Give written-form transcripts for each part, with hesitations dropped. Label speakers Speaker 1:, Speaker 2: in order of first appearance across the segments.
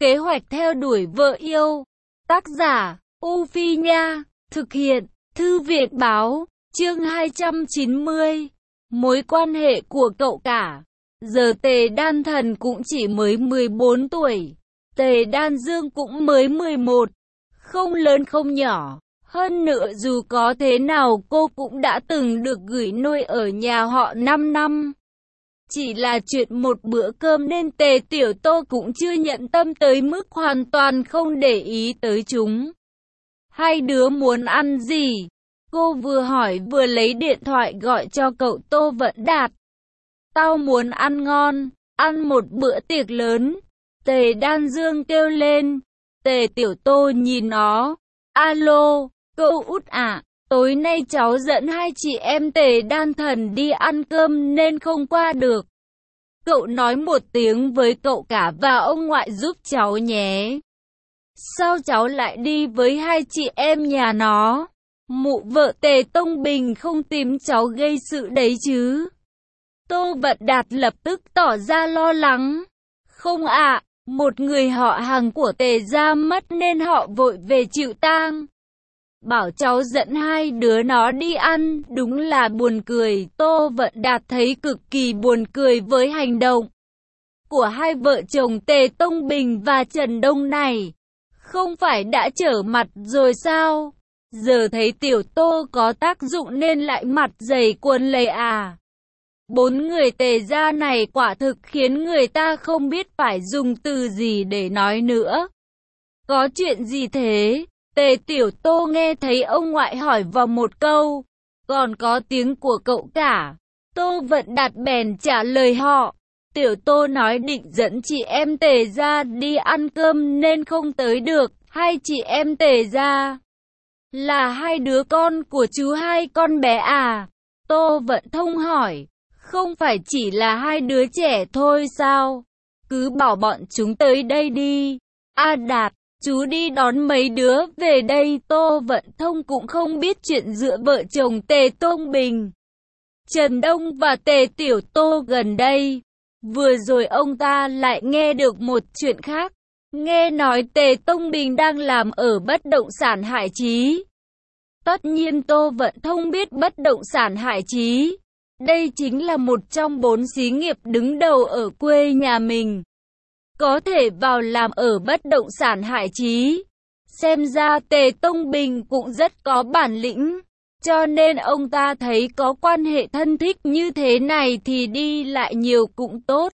Speaker 1: Kế hoạch theo đuổi vợ yêu. Tác giả, U Phi Nha. Thực hiện, Thư viện Báo. Chương 290. Mối quan hệ của cậu cả. Giờ Tề Đan Thần cũng chỉ mới 14 tuổi. Tề Đan Dương cũng mới 11. Không lớn không nhỏ. Hơn nữa dù có thế nào cô cũng đã từng được gửi nuôi ở nhà họ 5 năm. Chỉ là chuyện một bữa cơm nên Tề Tiểu Tô cũng chưa nhận tâm tới mức hoàn toàn không để ý tới chúng. Hai đứa muốn ăn gì? Cô vừa hỏi vừa lấy điện thoại gọi cho cậu Tô Vận Đạt. Tao muốn ăn ngon, ăn một bữa tiệc lớn. Tề Đan Dương kêu lên. Tề Tiểu Tô nhìn nó. Alo, cậu út à, tối nay cháu dẫn hai chị em Tề Đan Thần đi ăn cơm nên không qua được. Cậu nói một tiếng với cậu cả và ông ngoại giúp cháu nhé. Sao cháu lại đi với hai chị em nhà nó? Mụ vợ Tề Tông Bình không tìm cháu gây sự đấy chứ? Tô Vận Đạt lập tức tỏ ra lo lắng. Không ạ, một người họ hàng của Tề gia mất nên họ vội về chịu tang. Bảo cháu dẫn hai đứa nó đi ăn, đúng là buồn cười. Tô Vận Đạt thấy cực kỳ buồn cười với hành động của hai vợ chồng Tề Tông Bình và Trần Đông này. Không phải đã trở mặt rồi sao? Giờ thấy Tiểu Tô có tác dụng nên lại mặt dày quần lầy à? Bốn người Tề gia này quả thực khiến người ta không biết phải dùng từ gì để nói nữa. Có chuyện gì thế? Tề Tiểu Tô nghe thấy ông ngoại hỏi vào một câu. Còn có tiếng của cậu cả. Tô Vận Đạt bèn trả lời họ. Tiểu Tô nói định dẫn chị em Tề gia đi ăn cơm nên không tới được. Hai chị em Tề gia là hai đứa con của chú hai con bé à? Tô Vận Thông hỏi. Không phải chỉ là hai đứa trẻ thôi sao? Cứ bảo bọn chúng tới đây đi. A Đạt, chú đi đón mấy đứa về đây. Tô Vận Thông cũng không biết chuyện giữa vợ chồng Tề Tông Bình, Trần Đông và Tề Tiểu Tô gần đây. Vừa rồi ông ta lại nghe được một chuyện khác. Nghe nói Tề Tông Bình đang làm ở bất động sản Hải Chí. Tất nhiên Tô Vận Thông biết bất động sản Hải Chí. Đây chính là một trong 4 xí nghiệp đứng đầu ở quê nhà mình. Có thể vào làm ở bất động sản Hải Chí. Xem ra Tề Tông Bình cũng rất có bản lĩnh. Cho nên ông ta thấy có quan hệ thân thích như thế này thì đi lại nhiều cũng tốt.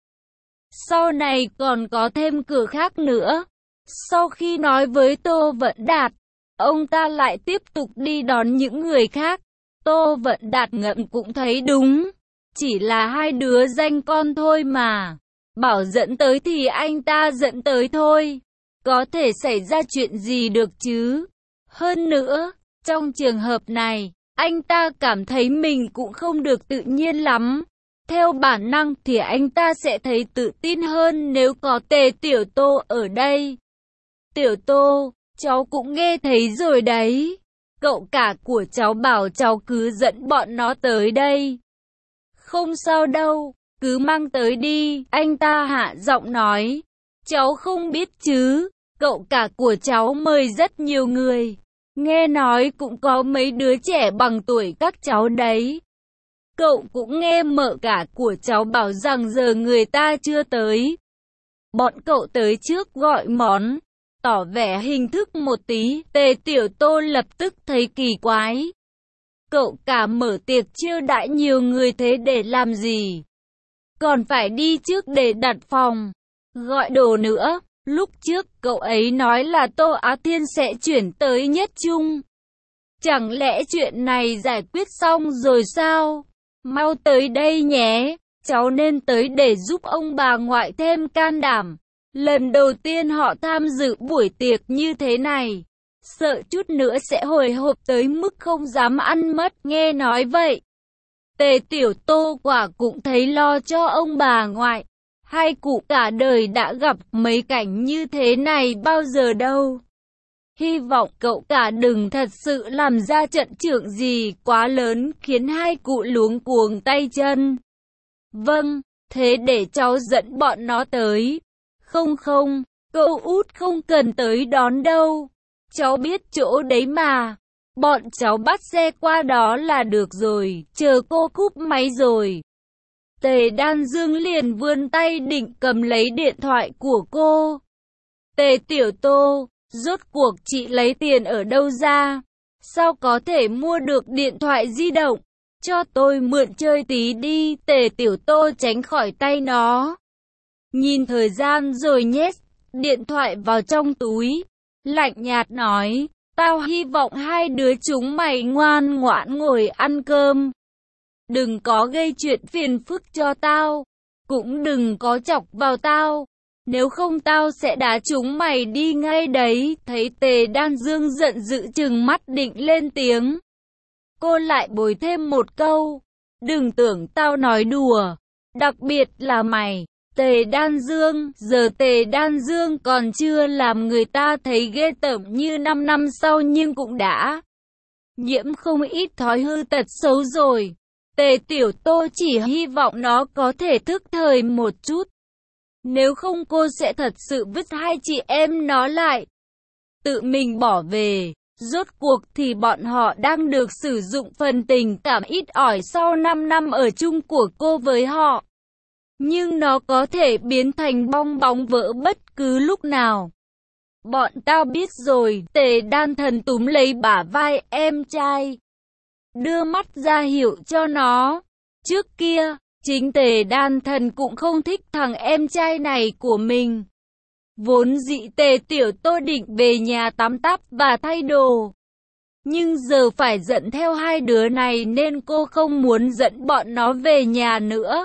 Speaker 1: Sau này còn có thêm cửa khác nữa. Sau khi nói với Tô Vận Đạt, ông ta lại tiếp tục đi đón những người khác. Tô Vận Đạt ngẫm cũng thấy đúng. Chỉ là hai đứa danh con thôi mà. Bảo dẫn tới thì anh ta dẫn tới thôi. Có thể xảy ra chuyện gì được chứ? Hơn nữa, trong trường hợp này, anh ta cảm thấy mình cũng không được tự nhiên lắm. Theo bản năng thì anh ta sẽ thấy tự tin hơn nếu có Tề Tiểu Tô ở đây. Tiểu Tô, cháu cũng nghe thấy rồi đấy. Cậu cả của cháu bảo cháu cứ dẫn bọn nó tới đây. Không sao đâu, cứ mang tới đi, anh ta hạ giọng nói. Cháu không biết chứ, cậu cả của cháu mời rất nhiều người. Nghe nói cũng có mấy đứa trẻ bằng tuổi các cháu đấy. Cậu cũng nghe mợ cả của cháu bảo rằng giờ người ta chưa tới. Bọn cậu tới trước gọi món, tỏ vẻ hình thức một tí. Tề Tiểu Tô lập tức thấy kỳ quái. Cậu cả mở tiệc chiêu đãi nhiều người thế để làm gì? Còn phải đi trước để đặt phòng, gọi đồ nữa. Lúc trước cậu ấy nói là Tô Á Thiên sẽ chuyển tới Nhất Trung. Chẳng lẽ chuyện này giải quyết xong rồi sao? Mau tới đây nhé, cháu nên tới để giúp ông bà ngoại thêm can đảm. Lần đầu tiên họ tham dự buổi tiệc như thế này. Sợ chút nữa sẽ hồi hộp tới mức không dám ăn mất, nghe nói vậy. Tề Tiểu Tô quả cũng thấy lo cho ông bà ngoại. Hai cụ cả đời đã gặp mấy cảnh như thế này bao giờ đâu. Hy vọng cậu cả đừng thật sự làm ra trận trưởng gì quá lớn khiến hai cụ luống cuống tay chân. Vâng, thế để cháu dẫn bọn nó tới. Không, Cậu út không cần tới đón đâu. Cháu biết chỗ đấy mà. Bọn cháu bắt xe qua đó là được rồi, chờ cô cúp máy rồi. Tề Đan Dương liền vươn tay định cầm lấy điện thoại của cô. Tề Tiểu Tô, rốt cuộc chị lấy tiền ở đâu ra? Sao có thể mua được điện thoại di động? Cho tôi mượn chơi tí đi. Tề Tiểu Tô tránh khỏi tay nó. Nhìn thời gian rồi nhét điện thoại vào trong túi. Lạnh nhạt nói, tao hy vọng hai đứa chúng mày ngoan ngoãn ngồi ăn cơm. Đừng có gây chuyện phiền phức cho tao. Cũng đừng có chọc vào tao. Nếu không tao sẽ đá chúng mày đi ngay đấy. Thấy Tề Đan Dương giận dữ trừng mắt định lên tiếng. Cô lại bồi thêm một câu. Đừng tưởng tao nói đùa. Đặc biệt là mày. Tề Đan Dương, giờ Tề Đan Dương còn chưa làm người ta thấy ghê tởm như 5 năm sau nhưng cũng đã nhiễm không ít thói hư tật xấu rồi. Tề Tiểu Tô chỉ hy vọng nó có thể thức thời một chút. Nếu không cô sẽ thật sự vứt hai chị em nó lại. Tự mình bỏ về. Rốt cuộc thì bọn họ đang được sử dụng phần tình cảm ít ỏi sau 5 năm ở chung của cô với họ. Nhưng nó có thể biến thành bong bóng vỡ bất cứ lúc nào. Bọn tao biết rồi. Tề Đan Thần túm lấy bả vai em trai. Đưa mắt ra hiệu cho nó. Trước kia, chính Tề Đan Thần cũng không thích thằng em trai này của mình. Vốn dĩ Tề Tiểu Tô định về nhà tắm táp và thay đồ. Nhưng giờ phải dẫn theo hai đứa này nên cô không muốn dẫn bọn nó về nhà nữa.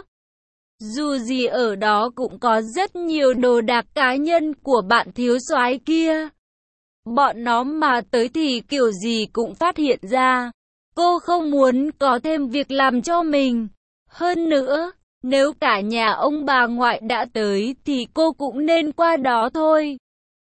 Speaker 1: Dù gì ở đó cũng có rất nhiều đồ đạc cá nhân của bạn thiếu soái kia. Bọn nó mà tới thì kiểu gì cũng phát hiện ra. Cô không muốn có thêm việc làm cho mình. Hơn nữa, nếu cả nhà ông bà ngoại đã tới thì cô cũng nên qua đó thôi.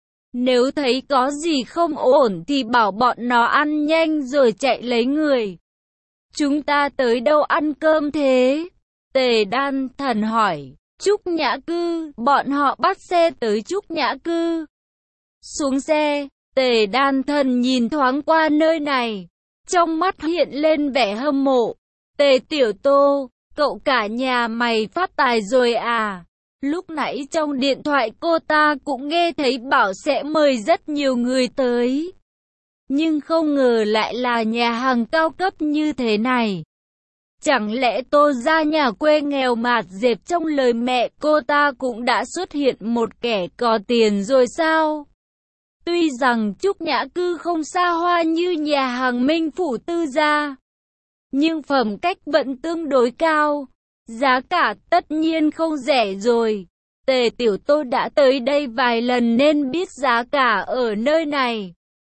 Speaker 1: Nếu thấy có gì không ổn thì bảo bọn nó ăn nhanh rồi chạy lấy người. Chúng ta tới đâu ăn cơm thế? Tề Đan Thần hỏi. Trúc Nhã Cư. Bọn họ bắt xe tới Trúc Nhã Cư. Xuống xe, Tề Đan Thần nhìn thoáng qua nơi này. Trong mắt hiện lên vẻ hâm mộ. Tề Tiểu Tô, cậu cả nhà mày phát tài rồi à? Lúc nãy trong điện thoại cô ta cũng nghe thấy bảo sẽ mời rất nhiều người tới. Nhưng không ngờ lại là nhà hàng cao cấp như thế này. Chẳng lẽ Tô ra nhà quê nghèo mạt dẹp trong lời mẹ cô ta cũng đã xuất hiện một kẻ có tiền rồi sao? Tuy rằng Trúc Nhã Cư không xa hoa như nhà hàng Minh Phủ Tư gia, nhưng phẩm cách vẫn tương đối cao. Giá cả tất nhiên không rẻ rồi. Tề Tiểu Tô đã tới đây vài lần nên biết giá cả ở nơi này.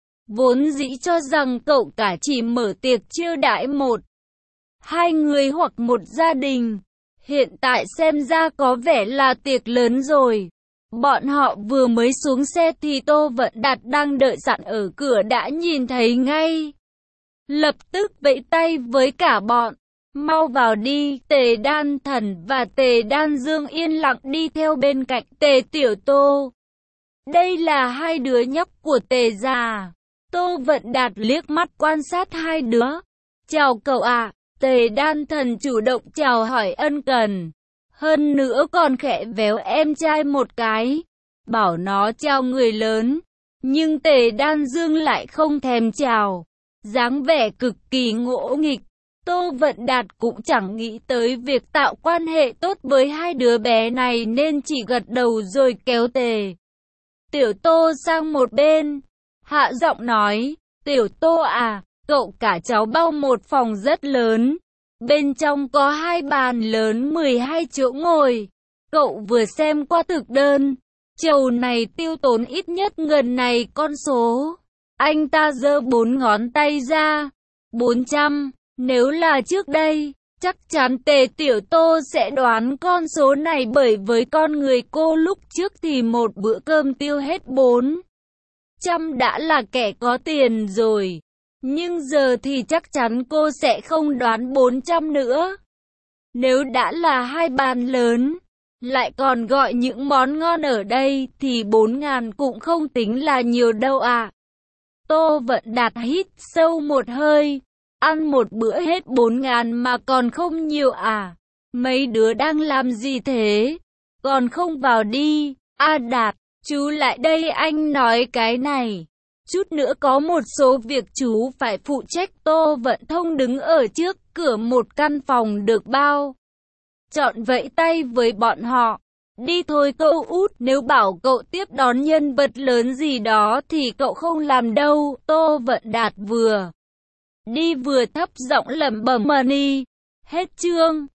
Speaker 1: Vốn dĩ cho rằng cậu cả chỉ mở tiệc chiêu đãi một, hai người hoặc một gia đình. Hiện tại xem ra có vẻ là tiệc lớn rồi. Bọn họ vừa mới xuống xe thì Tô Vận Đạt đang đợi sẵn ở cửa đã nhìn thấy ngay. Lập tức vẫy tay với cả bọn. Mau vào đi. Tề Đan Thần và Tề Đan Dương yên lặng đi theo bên cạnh Tề Tiểu Tô. Đây là hai đứa nhóc của Tề gia. Tô Vận Đạt liếc mắt quan sát hai đứa. Chào cậu ạ. Tề Đan Thần chủ động chào hỏi ân cần. Hơn nữa còn khẽ véo em trai một cái. Bảo nó chào người lớn. Nhưng Tề Đan Dương lại không thèm chào. Dáng vẻ cực kỳ ngỗ nghịch. Tô Vận Đạt cũng chẳng nghĩ tới việc tạo quan hệ tốt với hai đứa bé này nên chỉ gật đầu rồi kéo Tề Tiểu Tô sang một bên. Hạ giọng nói, Tiểu Tô à, cậu cả cháu bao một phòng rất lớn. Bên trong có 2 bàn lớn 12 chỗ ngồi. Cậu vừa xem qua thực đơn. Chầu này tiêu tốn ít nhất gần này con số. Anh ta giơ 4 ngón tay ra. 400. Nếu là trước đây, chắc chắn Tề Tiểu Tô sẽ đoán con số này bởi với con người cô lúc trước thì một bữa cơm tiêu hết 400 đã là kẻ có tiền rồi. Nhưng giờ thì chắc chắn cô sẽ không đoán 400 nữa. Nếu đã là 2 bàn lớn, lại còn gọi những món ngon ở đây thì 4.000 cũng không tính là nhiều đâu à. Tô Vận Đạt hít sâu một hơi, ăn một bữa hết 4.000 mà còn không nhiều à? Mấy đứa đang làm gì thế? Còn không vào đi. A Đạt, chú lại đây anh nói cái này. Chút nữa có một số việc chú phải phụ trách. Tô Vận Thông đứng ở trước cửa một căn phòng được bao trọn vẫy tay với bọn họ. Đi thôi cậu út, nếu bảo cậu tiếp đón nhân vật lớn gì đó thì cậu không làm đâu. Tô Vận Đạt vừa đi vừa thấp giọng lẩm bẩm. Money. Hết chương.